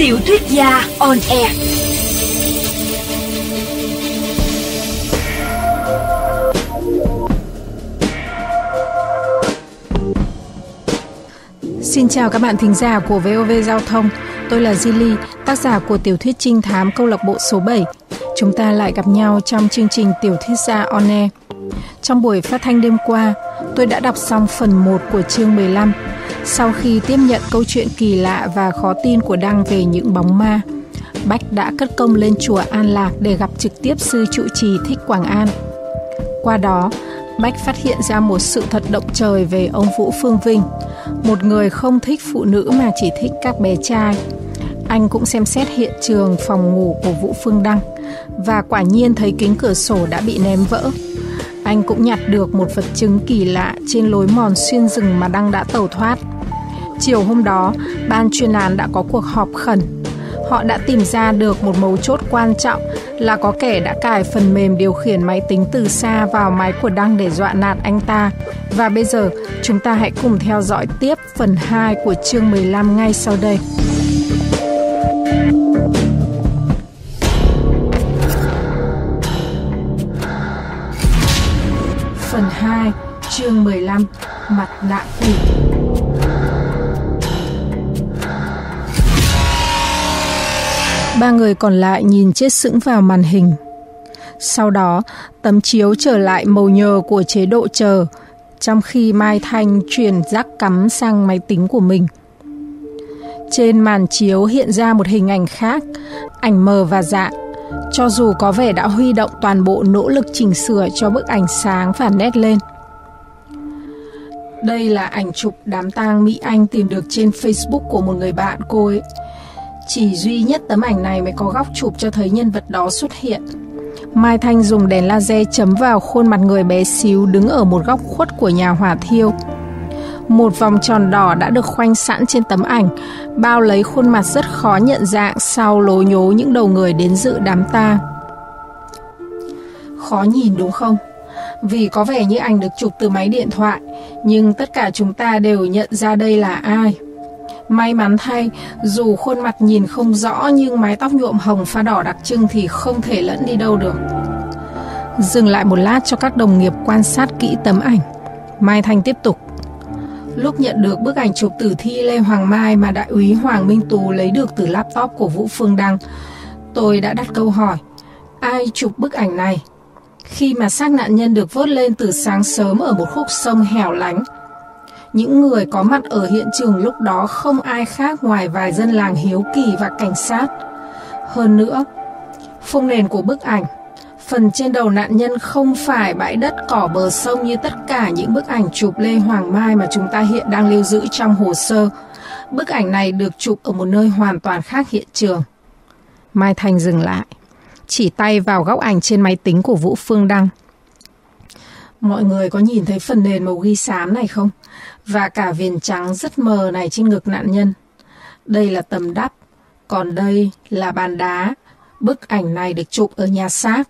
Tiểu thuyết gia on air. Xin chào các bạn thính giả của VOV Giao thông. Tôi là Zili, tác giả của tiểu thuyết trinh thám câu lạc bộ số 7. Chúng ta lại gặp nhau trong chương trình Tiểu thuyết gia on air. Trong buổi phát thanh đêm qua, tôi đã đọc xong phần 1 của chương 15. Sau khi tiếp nhận câu chuyện kỳ lạ và khó tin của Đăng về những bóng ma, Bách đã cất công lên chùa An Lạc để gặp trực tiếp sư trụ trì Thích Quảng An. Qua đó, Bách phát hiện ra một sự thật động trời về ông Vũ Phương Vinh, một người không thích phụ nữ mà chỉ thích các bé trai. Anh cũng xem xét hiện trường phòng ngủ của Vũ Phương Đăng và quả nhiên thấy kính cửa sổ đã bị ném vỡ. Anh cũng nhặt được một vật chứng kỳ lạ trên lối mòn xuyên rừng mà Đăng đã tẩu thoát. Chiều hôm đó, ban chuyên án đã có cuộc họp khẩn. Họ đã tìm ra được một mấu chốt quan trọng là có kẻ đã cài phần mềm điều khiển máy tính từ xa vào máy của Đăng để dọa nạt anh ta. Và bây giờ, chúng ta hãy cùng theo dõi tiếp phần 2 của chương 15 ngay sau đây. Phần 2, chương 15, mặt nạ quỷ. Ba người còn lại nhìn chết sững vào màn hình. Sau đó, tấm chiếu trở lại màu nhờ của chế độ chờ, trong khi Mai Thanh chuyển jack cắm sang máy tính của mình. Trên màn chiếu hiện ra một hình ảnh khác, ảnh mờ và dạng, cho dù có vẻ đã huy động toàn bộ nỗ lực chỉnh sửa cho bức ảnh sáng và nét lên. Đây là ảnh chụp đám tang Mỹ Anh tìm được trên Facebook của một người bạn cô ấy. Chỉ duy nhất tấm ảnh này mới có góc chụp cho thấy nhân vật đó xuất hiện. Mai Thanh dùng đèn laser chấm vào khuôn mặt người bé xíu đứng ở một góc khuất của nhà hỏa thiêu. Một vòng tròn đỏ đã được khoanh sẵn trên tấm ảnh, bao lấy khuôn mặt rất khó nhận dạng sau lố nhố những đầu người đến dự đám tang. Khó nhìn đúng không? Vì có vẻ như ảnh được chụp từ máy điện thoại, nhưng tất cả chúng ta đều nhận ra đây là ai. May mắn thay, dù khuôn mặt nhìn không rõ nhưng mái tóc nhuộm hồng pha đỏ đặc trưng thì không thể lẫn đi đâu được. Dừng lại một lát cho các đồng nghiệp quan sát kỹ tấm ảnh, Mai Thanh tiếp tục. Lúc nhận được bức ảnh chụp tử thi Lê Hoàng Mai mà đại úy Hoàng Minh Tú lấy được từ laptop của Vũ Phương Đăng, tôi đã đặt câu hỏi, ai chụp bức ảnh này? Khi mà xác nạn nhân được vớt lên từ sáng sớm ở một khúc sông hẻo lánh, những người có mặt ở hiện trường lúc đó không ai khác ngoài vài dân làng hiếu kỳ và cảnh sát. Hơn nữa, phông nền của bức ảnh, phần trên đầu nạn nhân không phải bãi đất cỏ bờ sông như tất cả những bức ảnh chụp Lê Hoàng Mai mà chúng ta hiện đang lưu giữ trong hồ sơ. Bức ảnh này được chụp ở một nơi hoàn toàn khác hiện trường. Mai Thanh dừng lại, chỉ tay vào góc ảnh trên máy tính của Vũ Phương Đăng. Mọi người có nhìn thấy phần nền màu ghi xám này không? Và cả viền trắng rất mờ này trên ngực nạn nhân. Đây là tấm đắp, còn đây là bàn đá. Bức ảnh này được chụp ở nhà xác.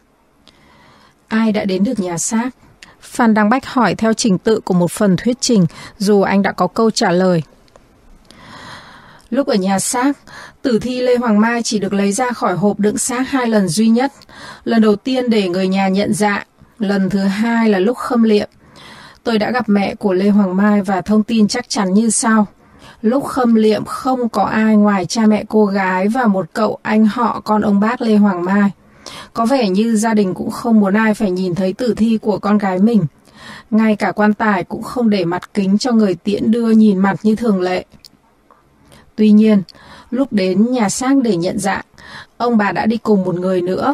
Ai đã đến được nhà xác? Phan Đăng Bách hỏi theo trình tự của một phần thuyết trình, dù anh đã có câu trả lời. Lúc ở nhà xác, tử thi Lê Hoàng Mai chỉ được lấy ra khỏi hộp đựng xác 2 lần duy nhất. Lần đầu tiên để người nhà nhận dạng, lần thứ 2 là lúc khâm liệm. Tôi đã gặp mẹ của Lê Hoàng Mai và thông tin chắc chắn như sau. Lúc khâm liệm không có ai ngoài cha mẹ cô gái và một cậu anh họ con ông bác Lê Hoàng Mai. Có vẻ như gia đình cũng không muốn ai phải nhìn thấy tử thi của con gái mình. Ngay cả quan tài cũng không để mặt kính cho người tiễn đưa nhìn mặt như thường lệ. Tuy nhiên, lúc đến nhà xác để nhận dạng, ông bà đã đi cùng một người nữa.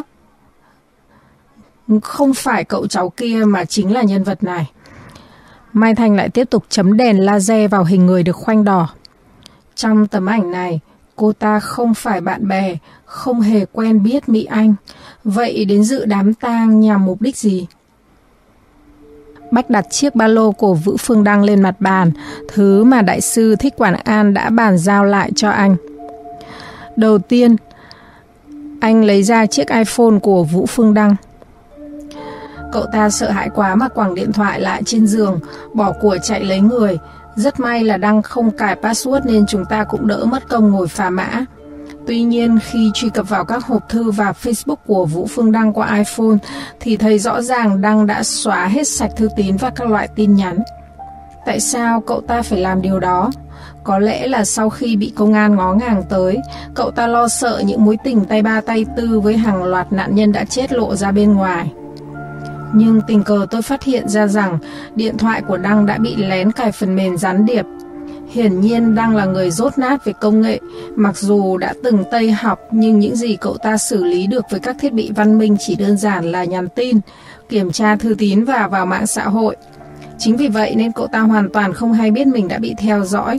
Không phải cậu cháu kia mà chính là nhân vật này. Mai Thanh lại tiếp tục chấm đèn laser vào hình người được khoanh đỏ. Trong tấm ảnh này, cô ta không phải bạn bè, không hề quen biết Mỹ Anh. Vậy đến dự đám tang nhằm mục đích gì? Bách đặt chiếc ba lô của Vũ Phương Đăng lên mặt bàn, thứ mà đại sư Thích Quảng An đã bàn giao lại cho anh. Đầu tiên, anh lấy ra chiếc iPhone của Vũ Phương Đăng. Cậu ta sợ hãi quá mà quẳng điện thoại lại trên giường, bỏ của chạy lấy người. Rất may là Đăng không cài password nên chúng ta cũng đỡ mất công ngồi phá mã. Tuy nhiên, khi truy cập vào các hộp thư và Facebook của Vũ Phương Đăng qua iPhone thì thấy rõ ràng Đăng đã xóa hết sạch thư tín và các loại tin nhắn. Tại sao cậu ta phải làm điều đó? Có lẽ là sau khi bị công an ngó ngàng tới, cậu ta lo sợ những mối tình tay ba tay tư với hàng loạt nạn nhân đã chết lộ ra bên ngoài. Nhưng tình cờ tôi phát hiện ra rằng điện thoại của Đăng đã bị lén cài phần mềm gián điệp. Hiển nhiên Đăng là người dốt nát về công nghệ, mặc dù đã từng Tây học nhưng những gì cậu ta xử lý được với các thiết bị văn minh chỉ đơn giản là nhắn tin, kiểm tra thư tín và vào mạng xã hội. Chính vì vậy nên cậu ta hoàn toàn không hay biết mình đã bị theo dõi.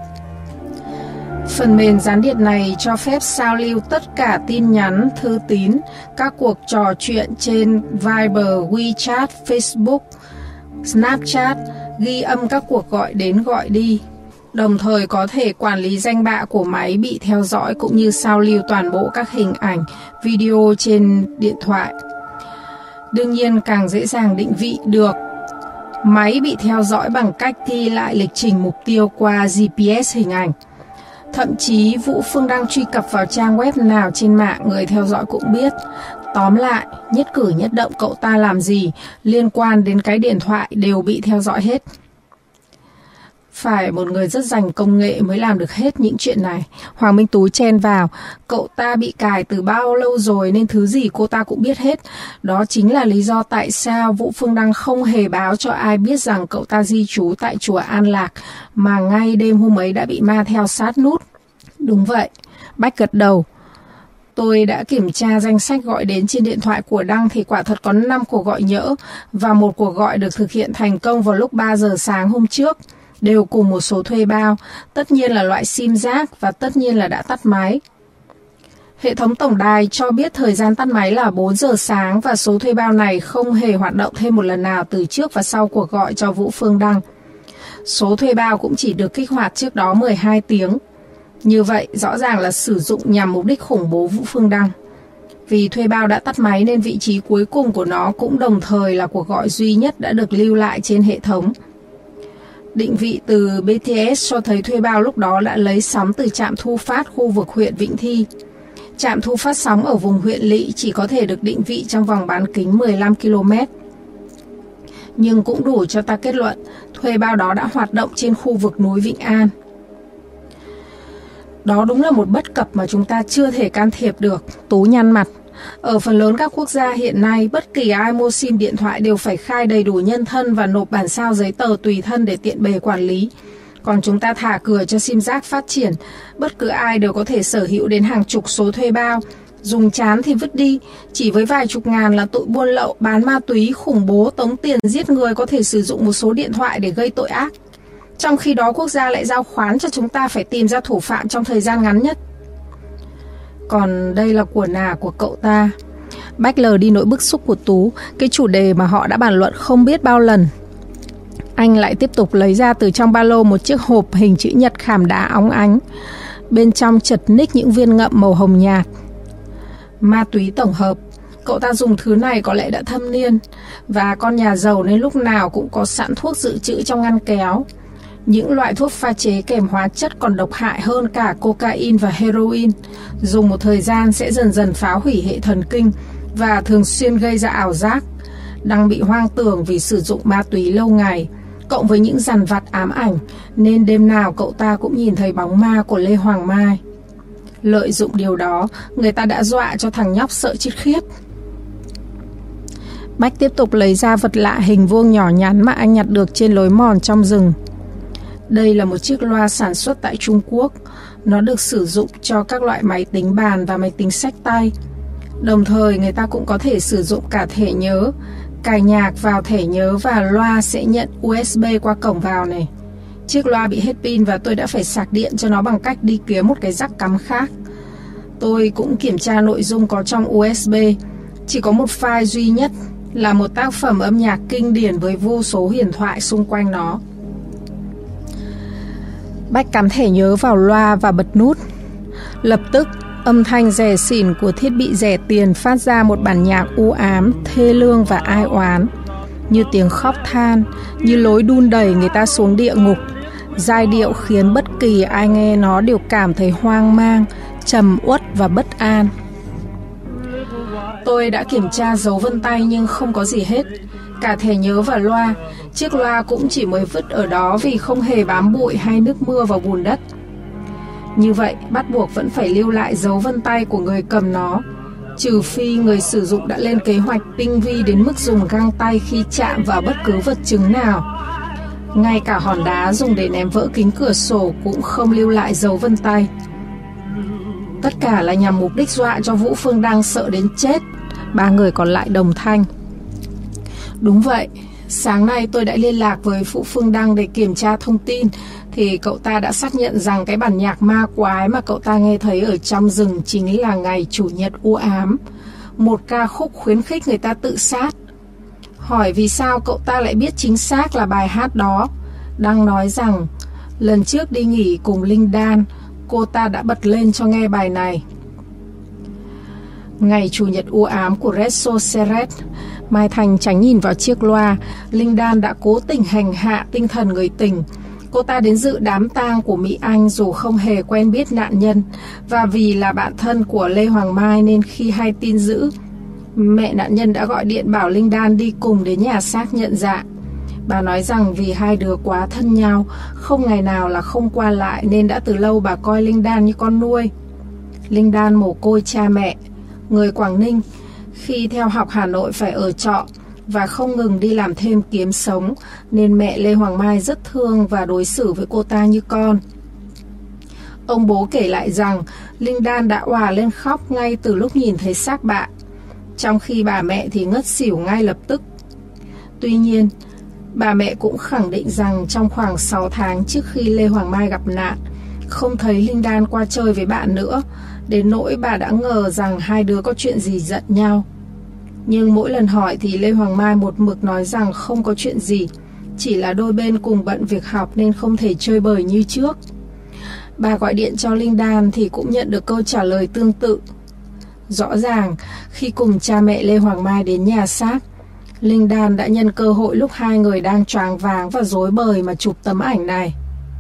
Phần mềm gián điệp này cho phép sao lưu tất cả tin nhắn, thư tín, các cuộc trò chuyện trên Viber, WeChat, Facebook, Snapchat, ghi âm các cuộc gọi đến gọi đi. Đồng thời có thể quản lý danh bạ của máy bị theo dõi cũng như sao lưu toàn bộ các hình ảnh, video trên điện thoại. Đương nhiên càng dễ dàng định vị được máy bị theo dõi bằng cách ghi lại lịch trình mục tiêu qua GPS hình ảnh. Thậm chí Vũ Phương Đăng truy cập vào trang web nào trên mạng người theo dõi cũng biết. Tóm lại, nhất cử nhất động cậu ta làm gì liên quan đến cái điện thoại đều bị theo dõi hết. Phải một người rất rành công nghệ mới làm được hết những chuyện này. Hoàng Minh Tú chen vào, cậu ta bị cài từ bao lâu rồi nên thứ gì cô ta cũng biết hết. Đó chính là lý do tại sao Vũ Phương Đăng không hề báo cho ai biết rằng cậu ta di trú tại chùa An Lạc, mà ngay đêm hôm ấy đã bị ma theo sát nút. Đúng vậy, Bách gật đầu. Tôi đã kiểm tra danh sách gọi đến trên điện thoại của Đăng thì quả thật có 5 cuộc gọi nhỡ và một cuộc gọi được thực hiện thành công vào lúc 3 giờ sáng hôm trước. Đều cùng một số thuê bao, tất nhiên là loại sim rác và tất nhiên là đã tắt máy. Hệ thống tổng đài cho biết thời gian tắt máy là 4 giờ sáng và số thuê bao này không hề hoạt động thêm một lần nào từ trước và sau cuộc gọi cho Vũ Phương Đăng. Số thuê bao cũng chỉ được kích hoạt trước đó 12 tiếng. Như vậy rõ ràng là sử dụng nhằm mục đích khủng bố Vũ Phương Đăng. Vì thuê bao đã tắt máy nên vị trí cuối cùng của nó cũng đồng thời là cuộc gọi duy nhất đã được lưu lại trên hệ thống. Định vị từ BTS cho thấy thuê bao lúc đó đã lấy sóng từ trạm thu phát khu vực huyện Vĩnh Thi. Trạm thu phát sóng ở vùng huyện lỵ chỉ có thể được định vị trong vòng bán kính 15 km. Nhưng cũng đủ cho ta kết luận thuê bao đó đã hoạt động trên khu vực núi Vĩnh An. Đó đúng là một bất cập mà chúng ta chưa thể can thiệp được. Tú nhăn mặt. Ở phần lớn các quốc gia hiện nay, bất kỳ ai mua sim điện thoại đều phải khai đầy đủ nhân thân và nộp bản sao giấy tờ tùy thân để tiện bề quản lý. Còn chúng ta thả cửa cho sim rác phát triển, bất cứ ai đều có thể sở hữu đến hàng chục số thuê bao. Dùng chán thì vứt đi, chỉ với vài chục ngàn là tội buôn lậu, bán ma túy, khủng bố, tống tiền, giết người có thể sử dụng một số điện thoại để gây tội ác. Trong khi đó quốc gia lại giao khoán cho chúng ta phải tìm ra thủ phạm trong thời gian ngắn nhất. Còn đây là của nà của cậu ta. Bách lờ đi nỗi bức xúc của Tú, cái chủ đề mà họ đã bàn luận không biết bao lần. Anh lại tiếp tục lấy ra từ trong ba lô một chiếc hộp hình chữ nhật khảm đá óng ánh. Bên trong chật ních những viên ngậm màu hồng nhạt. Ma túy tổng hợp. Cậu ta dùng thứ này có lẽ đã thâm niên. Và con nhà giàu nên lúc nào cũng có sẵn thuốc dự trữ trong ngăn kéo. Những loại thuốc pha chế kèm hóa chất còn độc hại hơn cả cocaine và heroin. Dùng một thời gian sẽ dần dần phá hủy hệ thần kinh và thường xuyên gây ra ảo giác. Đang bị hoang tưởng vì sử dụng ma túy lâu ngày, cộng với những dằn vặt ám ảnh, nên đêm nào cậu ta cũng nhìn thấy bóng ma của Lê Hoàng Mai. Lợi dụng điều đó, người ta đã dọa cho thằng nhóc sợ chết khiếp. Bách tiếp tục lấy ra vật lạ hình vuông nhỏ nhắn mà anh nhặt được trên lối mòn trong rừng. Đây là một chiếc loa sản xuất tại Trung Quốc. Nó được sử dụng cho các loại máy tính bàn và máy tính xách tay. Đồng thời người ta cũng có thể sử dụng cả thẻ nhớ. Cài nhạc vào thẻ nhớ và loa sẽ nhận USB qua cổng vào này. Chiếc loa bị hết pin và tôi đã phải sạc điện cho nó bằng cách đi kiếm một cái jack cắm khác. Tôi cũng kiểm tra nội dung có trong USB. Chỉ có một file duy nhất là một tác phẩm âm nhạc kinh điển với vô số huyền thoại xung quanh nó. Bách cắm thẻ nhớ vào loa và bật nút. Lập tức, âm thanh rè xỉn của thiết bị rẻ tiền phát ra một bản nhạc u ám, thê lương và ai oán. Như tiếng khóc than, như lối đun đẩy người ta xuống địa ngục. Giai điệu khiến bất kỳ ai nghe nó đều cảm thấy hoang mang, trầm uất và bất an. Tôi đã kiểm tra dấu vân tay nhưng không có gì hết. Cả thẻ nhớ và loa. Chiếc loa cũng chỉ mới vứt ở đó vì không hề bám bụi hay nước mưa vào bùn đất. Như vậy, bắt buộc vẫn phải lưu lại dấu vân tay của người cầm nó, trừ phi người sử dụng đã lên kế hoạch tinh vi đến mức dùng găng tay khi chạm vào bất cứ vật chứng nào. Ngay cả hòn đá dùng để ném vỡ kính cửa sổ cũng không lưu lại dấu vân tay. Tất cả là nhằm mục đích dọa cho Vũ Phương Đăng sợ đến chết. Ba người còn lại đồng thanh. Đúng vậy, sáng nay tôi đã liên lạc với Vũ Phương Đăng để kiểm tra thông tin, thì cậu ta đã xác nhận rằng cái bản nhạc ma quái mà cậu ta nghe thấy ở trong rừng chính là Ngày Chủ nhật u ám, một ca khúc khuyến khích người ta tự sát. Hỏi vì sao cậu ta lại biết chính xác là bài hát đó, Đăng nói rằng lần trước đi nghỉ cùng Linh Đan, cô ta đã bật lên cho nghe bài này. Ngày Chủ nhật u ám của Reso Seret. Mai Thành tránh nhìn vào chiếc loa. Linh Đan đã cố tình hành hạ tinh thần người tình. Cô ta đến dự đám tang của Mỹ Anh dù không hề quen biết nạn nhân, và vì là bạn thân của Lê Hoàng Mai nên khi hay tin dữ, mẹ nạn nhân đã gọi điện bảo Linh Đan đi cùng đến nhà xác nhận dạ. Bà nói rằng vì hai đứa quá thân nhau, không ngày nào là không qua lại, nên đã từ lâu bà coi Linh Đan như con nuôi. Linh Đan mồ côi cha mẹ, người Quảng Ninh, khi theo học Hà Nội phải ở trọ và không ngừng đi làm thêm kiếm sống, nên mẹ Lê Hoàng Mai rất thương và đối xử với cô ta như con. Ông bố kể lại rằng Linh Đan đã òa lên khóc ngay từ lúc nhìn thấy xác bạn, trong khi bà mẹ thì ngất xỉu ngay lập tức. Tuy nhiên, bà mẹ cũng khẳng định rằng trong khoảng 6 tháng trước khi Lê Hoàng Mai gặp nạn, không thấy Linh Đan qua chơi với bạn nữa, đến nỗi bà đã ngờ rằng hai đứa có chuyện gì giận nhau. Nhưng mỗi lần hỏi thì Lê Hoàng Mai một mực nói rằng không có chuyện gì, chỉ là đôi bên cùng bận việc học nên không thể chơi bời như trước. Bà gọi điện cho Linh Đan thì cũng nhận được câu trả lời tương tự. Rõ ràng, khi cùng cha mẹ Lê Hoàng Mai đến nhà xác, Linh Đan đã nhân cơ hội lúc hai người đang choáng váng và rối bời mà chụp tấm ảnh này.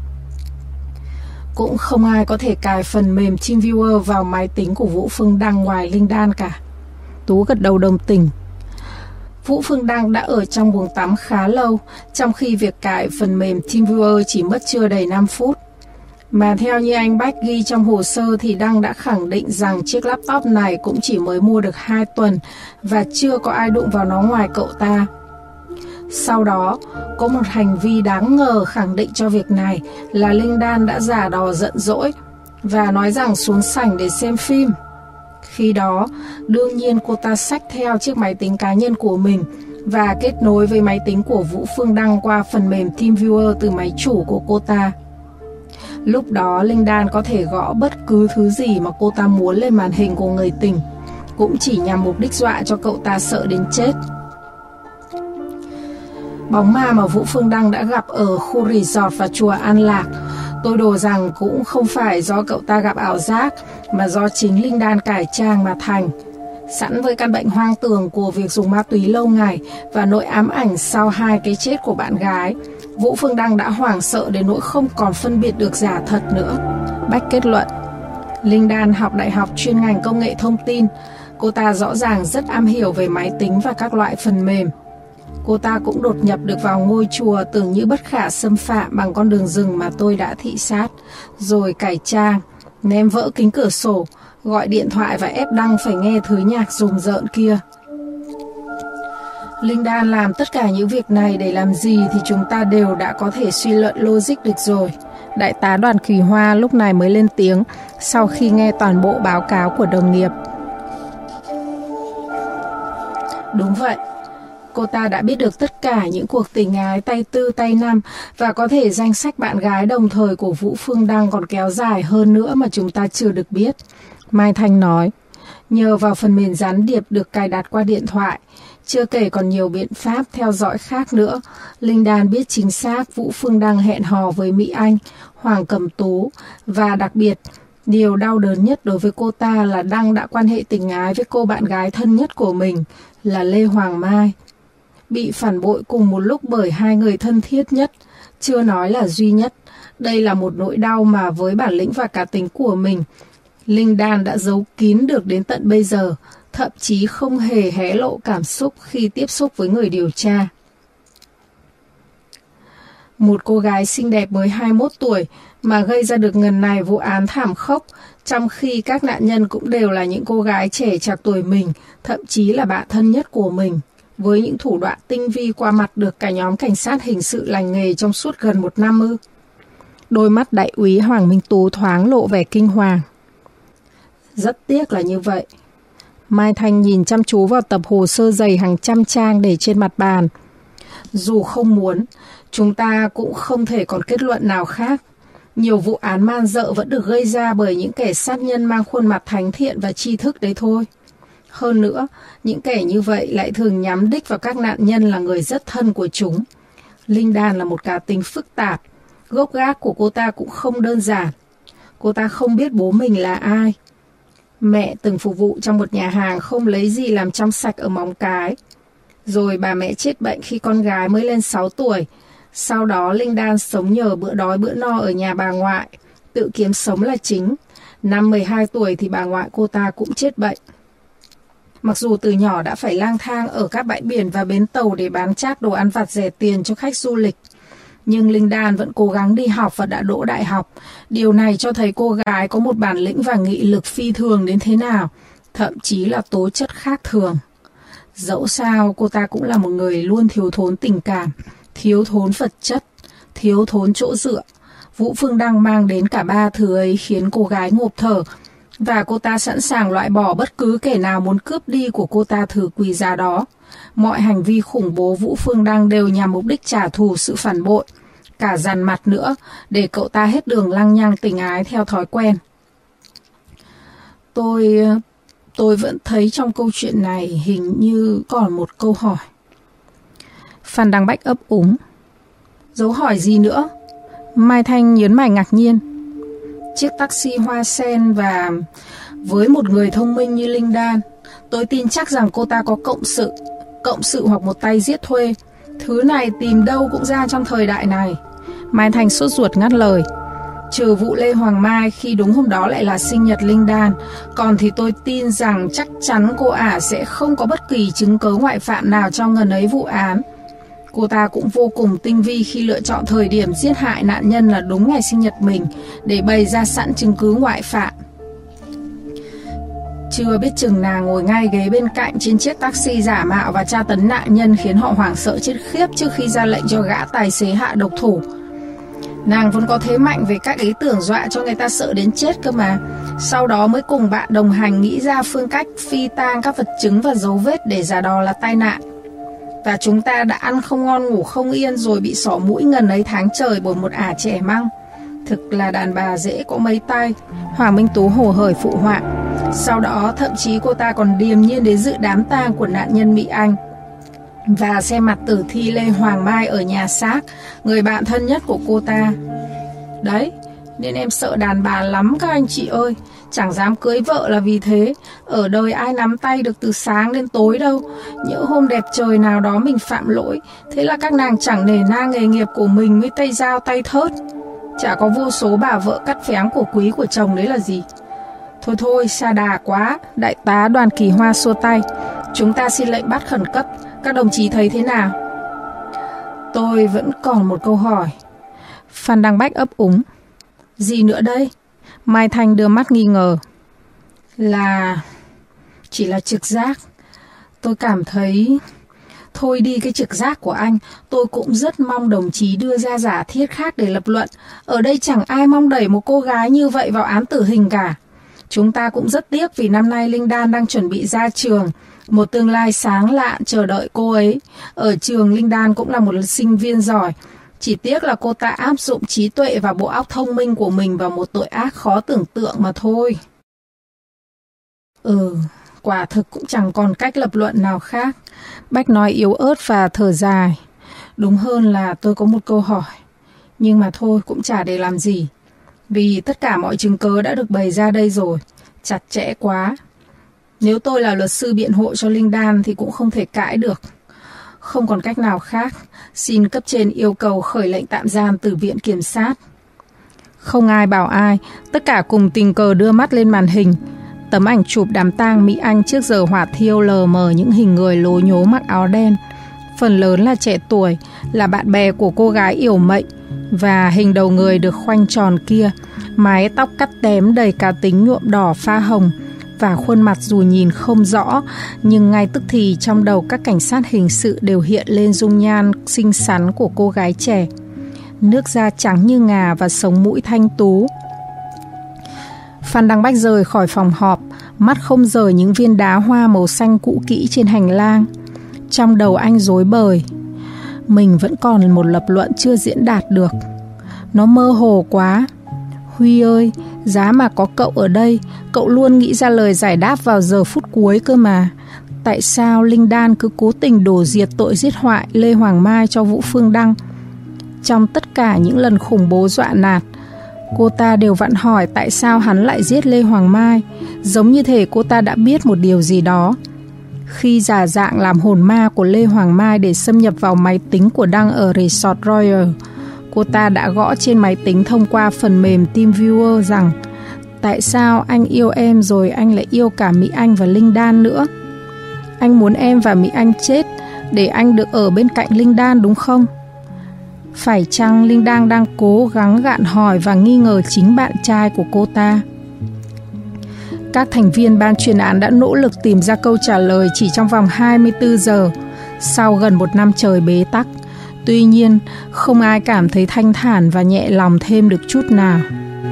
Cũng không ai có thể cài phần mềm TeamViewer vào máy tính của Vũ Phương Đăng ngoài Linh Đan cả. Tú gật đầu đồng tình. Vũ Phương Đăng đã ở trong buồng tắm khá lâu, trong khi việc cài phần mềm TeamViewer chỉ mất chưa đầy 5 phút. Mà theo như anh Bách ghi trong hồ sơ thì Đăng đã khẳng định rằng chiếc laptop này cũng chỉ mới mua được 2 tuần và chưa có ai đụng vào nó ngoài cậu ta. Sau đó, có một hành vi đáng ngờ khẳng định cho việc này là Linh Đan đã giả đò giận dỗi và nói rằng xuống sảnh để xem phim. Khi đó, đương nhiên cô ta xách theo chiếc máy tính cá nhân của mình và kết nối với máy tính của Vũ Phương Đăng qua phần mềm TeamViewer từ máy chủ của cô ta. Lúc đó, Linh Đan có thể gõ bất cứ thứ gì mà cô ta muốn lên màn hình của người tình, cũng chỉ nhằm mục đích dọa cho cậu ta sợ đến chết. Bóng ma mà Vũ Phương Đăng đã gặp ở khu resort và chùa An Lạc, tôi đồ rằng cũng không phải do cậu ta gặp ảo giác, mà do chính Linh Đan cải trang mà thành. Sẵn với căn bệnh hoang tưởng của việc dùng ma túy lâu ngày và nỗi ám ảnh sau 2 cái chết của bạn gái, Vũ Phương Đăng đã hoảng sợ đến nỗi không còn phân biệt được giả thật nữa. Bách kết luận. Linh Đan học đại học chuyên ngành công nghệ thông tin. Cô ta rõ ràng rất am hiểu về máy tính và các loại phần mềm. Cô ta cũng đột nhập được vào ngôi chùa tưởng như bất khả xâm phạm bằng con đường rừng mà tôi đã thị sát, rồi cải trang, ném vỡ kính cửa sổ, gọi điện thoại và ép Đăng phải nghe thứ nhạc rùng rợn kia. Linh Đan làm tất cả những việc này để làm gì thì chúng ta đều đã có thể suy luận logic được rồi. Đại tá Đoàn Kỳ Hoa lúc này mới lên tiếng sau khi nghe toàn bộ báo cáo của đồng nghiệp. Đúng vậy. Cô ta đã biết được tất cả những cuộc tình ái tay tư tay năm và có thể danh sách bạn gái đồng thời của Vũ Phương Đăng còn kéo dài hơn nữa mà chúng ta chưa được biết. Mai Thanh nói, nhờ vào phần mềm gián điệp được cài đặt qua điện thoại, chưa kể còn nhiều biện pháp theo dõi khác nữa, Linh Đan biết chính xác Vũ Phương Đăng hẹn hò với Mỹ Anh, Hoàng Cẩm Tú và đặc biệt, điều đau đớn nhất đối với cô ta là Đăng đã quan hệ tình ái với cô bạn gái thân nhất của mình là Lê Hoàng Mai. Bị phản bội cùng một lúc bởi hai người thân thiết nhất, chưa nói là duy nhất. Đây là một nỗi đau mà với bản lĩnh và cá tính của mình, Linh Đan đã giấu kín được đến tận bây giờ, thậm chí không hề hé lộ cảm xúc khi tiếp xúc với người điều tra. Một cô gái xinh đẹp mới 21 tuổi mà gây ra được ngần này vụ án thảm khốc, trong khi các nạn nhân cũng đều là những cô gái trẻ trạc tuổi mình, thậm chí là bạn thân nhất của mình, với những thủ đoạn tinh vi qua mặt được cả nhóm cảnh sát hình sự lành nghề trong suốt gần 1 năm ư? Đôi mắt đại úy Hoàng Minh Tú thoáng lộ vẻ kinh hoàng. Rất tiếc là như vậy. Mai Thanh nhìn chăm chú vào tập hồ sơ dày hàng trăm trang để trên mặt bàn. Dù không muốn, chúng ta cũng không thể còn kết luận nào khác. Nhiều vụ án man dợ vẫn được gây ra bởi những kẻ sát nhân mang khuôn mặt thánh thiện và tri thức đấy thôi. Hơn nữa, những kẻ như vậy lại thường nhắm đích vào các nạn nhân là người rất thân của chúng. Linh Đan là một cá tính phức tạp. Gốc gác của cô ta cũng không đơn giản. Cô ta không biết bố mình là ai. Mẹ từng phục vụ trong một nhà hàng không lấy gì làm trong sạch ở Móng Cái. Rồi bà mẹ chết bệnh khi con gái mới lên 6 tuổi. Sau đó Linh Đan sống nhờ bữa đói bữa no ở nhà bà ngoại, tự kiếm sống là chính. Năm 12 tuổi thì bà ngoại cô ta cũng chết bệnh. Mặc dù từ nhỏ đã phải lang thang ở các bãi biển và bến tàu để bán chác đồ ăn vặt rẻ tiền cho khách du lịch, nhưng Linh Đan vẫn cố gắng đi học và đã đỗ đại học. Điều này cho thấy cô gái có một bản lĩnh và nghị lực phi thường đến thế nào, thậm chí là tố chất khác thường. Dẫu sao, cô ta cũng là một người luôn thiếu thốn tình cảm, thiếu thốn vật chất, thiếu thốn chỗ dựa. Vũ Phương Đăng mang đến cả ba thứ ấy khiến cô gái ngộp thở, và cô ta sẵn sàng loại bỏ bất cứ kẻ nào muốn cướp đi của cô ta thứ quý giá đó. Mọi hành vi khủng bố Vũ Phương Đăng đều nhằm mục đích trả thù sự phản bội, cả dằn mặt nữa, để cậu ta hết đường lăng nhăng tình ái theo thói quen. Tôi vẫn thấy trong câu chuyện này hình như còn một câu hỏi. Phan Đăng Bách ấp úng. Dấu hỏi gì nữa? Mai Thanh nhớn mày ngạc nhiên. Chiếc taxi hoa sen và với một người thông minh như Linh Đan, tôi tin chắc rằng cô ta có cộng sự hoặc một tay giết thuê. Thứ này tìm đâu cũng ra trong thời đại này. Mai Thanh sốt ruột ngắt lời. Trừ vụ Lê Hoàng Mai khi đúng hôm đó lại là sinh nhật Linh Đan, còn thì tôi tin rằng chắc chắn cô ả sẽ không có bất kỳ chứng cớ ngoại phạm nào trong ngần ấy vụ án. Cô ta cũng vô cùng tinh vi khi lựa chọn thời điểm giết hại nạn nhân là đúng ngày sinh nhật mình để bày ra sẵn chứng cứ ngoại phạm. Chưa biết chừng nàng ngồi ngay ghế bên cạnh trên chiếc taxi giả mạo và tra tấn nạn nhân khiến họ hoảng sợ chết khiếp trước khi ra lệnh cho gã tài xế hạ độc thủ. Nàng vốn có thế mạnh về các ý tưởng dọa cho người ta sợ đến chết cơ mà. Sau đó mới cùng bạn đồng hành nghĩ ra phương cách phi tang các vật chứng và dấu vết để giả đò là tai nạn. Và chúng ta đã ăn không ngon ngủ không yên rồi bị xỏ mũi ngần ấy tháng trời bởi một ả trẻ măng. Thực là đàn bà dễ có mấy tay. Hoàng Minh Tú hồ hởi phụ họa. Sau đó thậm chí cô ta còn điềm nhiên đến dự đám tang của nạn nhân Mỹ Anh và xem mặt tử thi Lê Hoàng Mai ở nhà xác, người bạn thân nhất của cô ta. Đấy, nên em sợ đàn bà lắm các anh chị ơi. Chẳng dám cưới vợ là vì thế. Ở đời ai nắm tay được từ sáng đến tối đâu. Nhỡ hôm đẹp trời nào đó mình phạm lỗi, thế là các nàng chẳng nể nang nghề nghiệp của mình mới tay dao tay thớt. Chả có vô số bà vợ cắt phén của quý của chồng đấy là gì. Thôi, xa đà quá. Đại tá Đoàn Kỳ Hoa xua tay. Chúng ta xin lệnh bắt khẩn cấp. Các đồng chí thấy thế nào? Tôi vẫn còn một câu hỏi. Phan Đăng Bách ấp úng. Gì nữa đây? Mai Thanh đưa mắt nghi ngờ. Chỉ là trực giác. Tôi cảm thấy... Thôi đi cái trực giác của anh. Tôi cũng rất mong đồng chí đưa ra giả thiết khác để lập luận. Ở đây chẳng ai mong đẩy một cô gái như vậy vào án tử hình cả. Chúng ta cũng rất tiếc vì năm nay Linh Đan đang chuẩn bị ra trường. Một tương lai sáng lạn chờ đợi cô ấy. Ở trường Linh Đan cũng là một sinh viên giỏi. Chỉ tiếc là cô ta áp dụng trí tuệ và bộ óc thông minh của mình vào một tội ác khó tưởng tượng mà thôi. Quả thực cũng chẳng còn cách lập luận nào khác. Bách nói yếu ớt và thở dài. Đúng hơn là tôi có một câu hỏi. Nhưng mà thôi cũng chả để làm gì. Vì tất cả mọi chứng cớ đã được bày ra đây rồi. Chặt chẽ quá. Nếu tôi là luật sư biện hộ cho Linh Đan thì cũng không thể cãi được. Không còn cách nào khác. Xin cấp trên yêu cầu khởi lệnh tạm giam từ viện kiểm sát. Không ai bảo ai, tất cả cùng tình cờ đưa mắt lên màn hình. Tấm ảnh chụp đám tang Mỹ Anh trước giờ hỏa thiêu lờ mờ những hình người lố nhố mặc áo đen. Phần lớn là trẻ tuổi, là bạn bè của cô gái yểu mệnh. Và hình đầu người được khoanh tròn kia, mái tóc cắt tém đầy cá tính nhuộm đỏ pha hồng. Và khuôn mặt dù nhìn không rõ, nhưng ngay tức thì trong đầu các cảnh sát hình sự đều hiện lên dung nhan xinh xắn của cô gái trẻ. Nước da trắng như ngà và sống mũi thanh tú. Phan Đăng Bách rời khỏi phòng họp, mắt không rời những viên đá hoa màu xanh cũ kỹ trên hành lang. Trong đầu anh rối bời. Mình vẫn còn một lập luận chưa diễn đạt được. Nó mơ hồ quá. Huy ơi, giá mà có cậu ở đây, cậu luôn nghĩ ra lời giải đáp vào giờ phút cuối cơ mà. Tại sao Linh Đan cứ cố tình đổ diệt tội giết hoại Lê Hoàng Mai cho Vũ Phương Đăng? Trong tất cả những lần khủng bố dọa nạt, cô ta đều vặn hỏi tại sao hắn lại giết Lê Hoàng Mai, giống như thể cô ta đã biết một điều gì đó. Khi giả dạng làm hồn ma của Lê Hoàng Mai để xâm nhập vào máy tính của Đăng ở Resort Royal, cô ta đã gõ trên máy tính thông qua phần mềm TeamViewer rằng tại sao anh yêu em rồi anh lại yêu cả Mỹ Anh và Linh Đan nữa? Anh muốn em và Mỹ Anh chết để anh được ở bên cạnh Linh Đan đúng không? Phải chăng Linh Đan đang cố gắng gạn hỏi và nghi ngờ chính bạn trai của cô ta? Các thành viên ban chuyên án đã nỗ lực tìm ra câu trả lời chỉ trong vòng 24 giờ, sau gần một năm trời bế tắc. Tuy nhiên, không ai cảm thấy thanh thản và nhẹ lòng thêm được chút nào.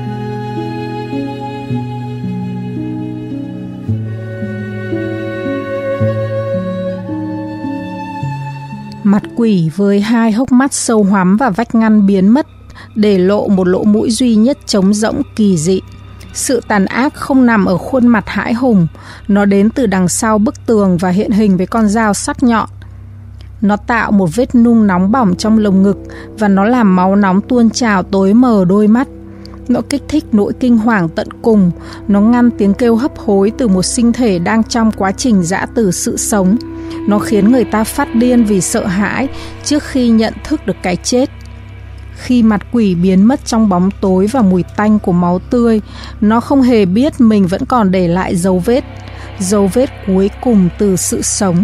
Mặt quỷ với hai hốc mắt sâu hoắm và vách ngăn biến mất, để lộ một lỗ mũi duy nhất trống rỗng kỳ dị. Sự tàn ác không nằm ở khuôn mặt hãi hùng, nó đến từ đằng sau bức tường và hiện hình với con dao sắc nhọn. Nó tạo một vết nung nóng bỏng trong lồng ngực và nó làm máu nóng tuôn trào tối mờ đôi mắt. Nó kích thích nỗi kinh hoàng tận cùng, nó ngăn tiếng kêu hấp hối từ một sinh thể đang trong quá trình giã từ sự sống. Nó khiến người ta phát điên vì sợ hãi trước khi nhận thức được cái chết. Khi mặt quỷ biến mất trong bóng tối và mùi tanh của máu tươi, nó không hề biết mình vẫn còn để lại dấu vết cuối cùng từ sự sống.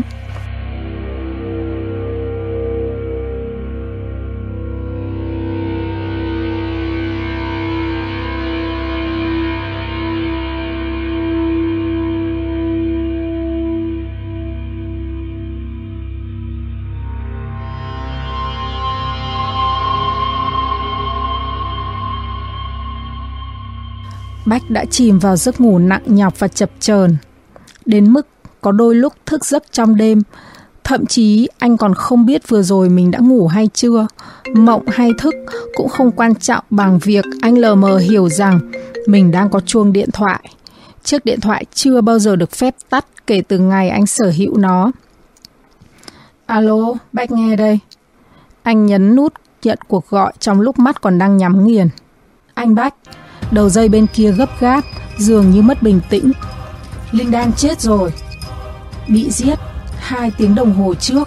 Bách đã chìm vào giấc ngủ nặng nhọc và chập chờn, đến mức có đôi lúc thức giấc trong đêm. Thậm chí anh còn không biết vừa rồi mình đã ngủ hay chưa. Mộng hay thức cũng không quan trọng bằng việc anh lờ mờ hiểu rằng mình đang có chuông điện thoại. Chiếc điện thoại chưa bao giờ được phép tắt kể từ ngày anh sở hữu nó. Alo, Bách nghe đây. Anh nhấn nút nhận cuộc gọi trong lúc mắt còn đang nhắm nghiền. Anh Bách. Đầu dây bên kia gấp gáp, dường như mất bình tĩnh. Linh Đan chết rồi. Bị giết 2 tiếng đồng hồ trước.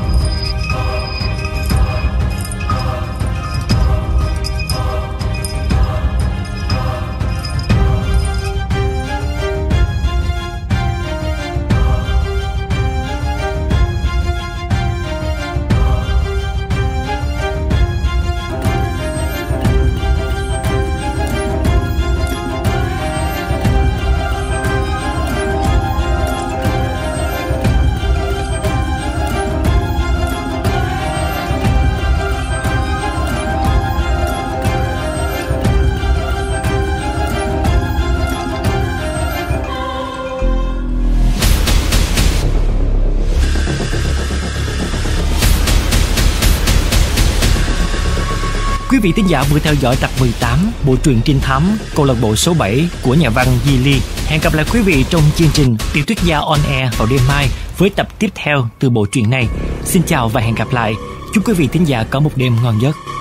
Quý vị thính giả vừa theo dõi tập 18 bộ truyện trinh thám câu lạc bộ số 7 của nhà văn Di Ly. Hẹn gặp lại quý vị trong chương trình Tiểu thuyết gia on air vào đêm mai với tập tiếp theo từ bộ truyện này. Xin chào và hẹn gặp lại. Chúc quý vị thính giả có một đêm ngon giấc.